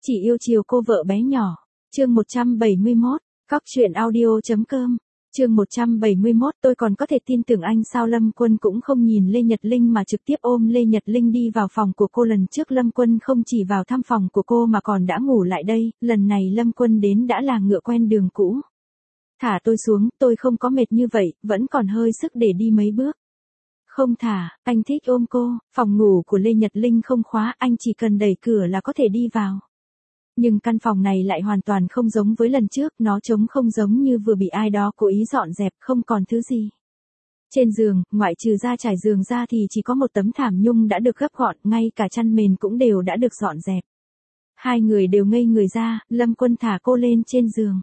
Chỉ yêu chiều cô vợ bé nhỏ. Chương 171, cóc-truyện-audio.com. Chương 171, tôi còn có thể tin tưởng anh sao? Lâm Quân cũng không nhìn Lê Nhật Linh mà trực tiếp ôm Lê Nhật Linh đi vào phòng của cô. Lần trước Lâm Quân không chỉ vào thăm phòng của cô mà còn đã ngủ lại đây, lần này Lâm Quân đến đã là ngựa quen đường cũ. Thả tôi xuống, tôi không có mệt như vậy, vẫn còn hơi sức để đi mấy bước. Không thả, anh thích ôm cô. Phòng ngủ của Lê Nhật Linh không khóa, anh chỉ cần đẩy cửa là có thể đi vào. Nhưng căn phòng này lại hoàn toàn không giống với lần trước, nó trống không, giống như vừa bị ai đó cố ý dọn dẹp, không còn thứ gì. Trên giường, ngoại trừ ra trải giường ra thì chỉ có một tấm thảm nhung đã được gấp gọn, ngay cả chăn mền cũng đều đã được dọn dẹp. Hai người đều ngây người ra, Lâm Quân thả cô lên trên giường.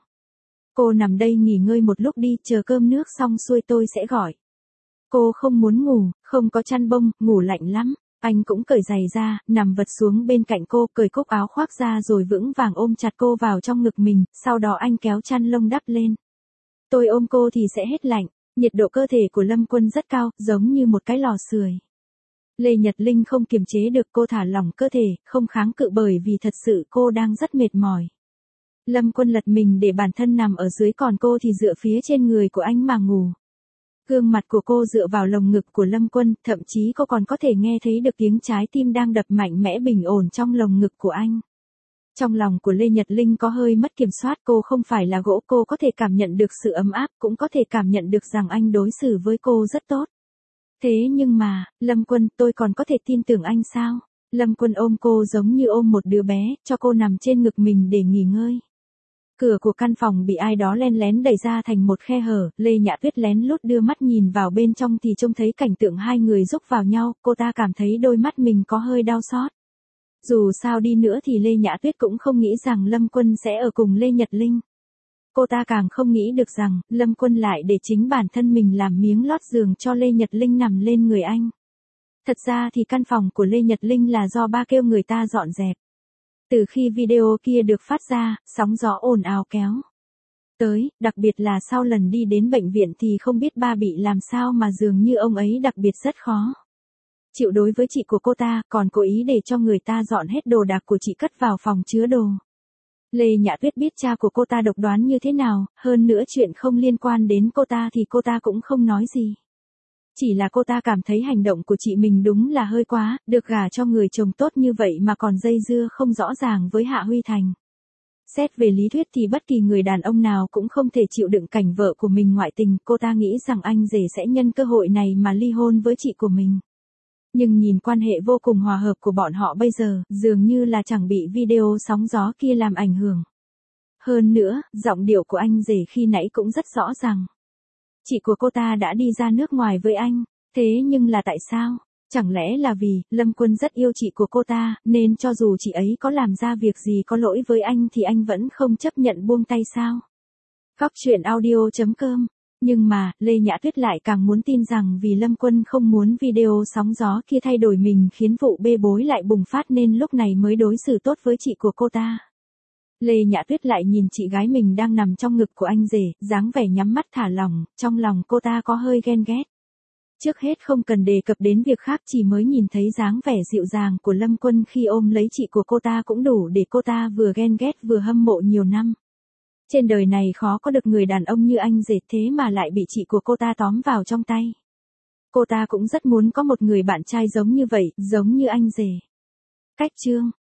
Cô nằm đây nghỉ ngơi một lúc đi, chờ cơm nước xong xuôi tôi sẽ gọi. Cô không muốn ngủ, không có chăn bông, ngủ lạnh lắm. Anh cũng cởi giày ra, nằm vật xuống bên cạnh cô, cởi cúc áo khoác ra rồi vững vàng ôm chặt cô vào trong ngực mình, sau đó anh kéo chăn lông đắp lên. Tôi ôm cô thì sẽ hết lạnh. Nhiệt độ cơ thể của Lâm Quân rất cao, giống như một cái lò sưởi. Lê Nhật Linh không kiềm chế được, cô thả lỏng cơ thể, không kháng cự bởi vì thật sự cô đang rất mệt mỏi. Lâm Quân lật mình để bản thân nằm ở dưới, còn cô thì dựa phía trên người của anh mà ngủ. Gương mặt của cô dựa vào lồng ngực của Lâm Quân, thậm chí cô còn có thể nghe thấy được tiếng trái tim đang đập mạnh mẽ bình ổn trong lồng ngực của anh. Trong lòng của Lê Nhật Linh có hơi mất kiểm soát, cô không phải là gỗ, cô có thể cảm nhận được sự ấm áp, cũng có thể cảm nhận được rằng anh đối xử với cô rất tốt. Thế nhưng mà, Lâm Quân, tôi còn có thể tin tưởng anh sao? Lâm Quân ôm cô giống như ôm một đứa bé, cho cô nằm trên ngực mình để nghỉ ngơi. Cửa của căn phòng bị ai đó len lén đẩy ra thành một khe hở, Lê Nhã Tuyết lén lút đưa mắt nhìn vào bên trong thì trông thấy cảnh tượng hai người rúc vào nhau, cô ta cảm thấy đôi mắt mình có hơi đau xót. Dù sao đi nữa thì Lê Nhã Tuyết cũng không nghĩ rằng Lâm Quân sẽ ở cùng Lê Nhật Linh. Cô ta càng không nghĩ được rằng, Lâm Quân lại để chính bản thân mình làm miếng lót giường cho Lê Nhật Linh nằm lên người anh. Thật ra thì căn phòng của Lê Nhật Linh là do ba kêu người ta dọn dẹp. Từ khi video kia được phát ra, sóng gió ồn ào kéo tới, đặc biệt là sau lần đi đến bệnh viện thì không biết ba bị làm sao mà dường như ông ấy đặc biệt rất khó chịu đối với chị của cô ta, còn cố ý để cho người ta dọn hết đồ đạc của chị cất vào phòng chứa đồ. Lê Nhã Tuyết biết cha của cô ta độc đoán như thế nào, hơn nữa chuyện không liên quan đến cô ta thì cô ta cũng không nói gì. Chỉ là cô ta cảm thấy hành động của chị mình đúng là hơi quá, được gả cho người chồng tốt như vậy mà còn dây dưa không rõ ràng với Hạ Huy Thành. Xét về lý thuyết thì bất kỳ người đàn ông nào cũng không thể chịu đựng cảnh vợ của mình ngoại tình, cô ta nghĩ rằng anh rể sẽ nhân cơ hội này mà ly hôn với chị của mình. Nhưng nhìn quan hệ vô cùng hòa hợp của bọn họ bây giờ, dường như là chẳng bị video sóng gió kia làm ảnh hưởng. Hơn nữa, giọng điệu của anh rể khi nãy cũng rất rõ ràng. Chị của cô ta đã đi ra nước ngoài với anh, thế nhưng là tại sao? Chẳng lẽ là vì, Lâm Quân rất yêu chị của cô ta, nên cho dù chị ấy có làm ra việc gì có lỗi với anh thì anh vẫn không chấp nhận buông tay sao? cóc-truyện-audio.com. Nhưng mà, Lê Nhã Tuyết lại càng muốn tin rằng vì Lâm Quân không muốn video sóng gió kia thay đổi mình khiến vụ bê bối lại bùng phát nên lúc này mới đối xử tốt với chị của cô ta. Lê Nhã Tuyết lại nhìn chị gái mình đang nằm trong ngực của anh rể, dáng vẻ nhắm mắt thả lỏng, trong lòng cô ta có hơi ghen ghét. Trước hết không cần đề cập đến việc khác, chỉ mới nhìn thấy dáng vẻ dịu dàng của Lâm Quân khi ôm lấy chị của cô ta cũng đủ để cô ta vừa ghen ghét vừa hâm mộ nhiều năm. Trên đời này khó có được người đàn ông như anh rể, thế mà lại bị chị của cô ta tóm vào trong tay. Cô ta cũng rất muốn có một người bạn trai giống như vậy, giống như anh rể. Cách chương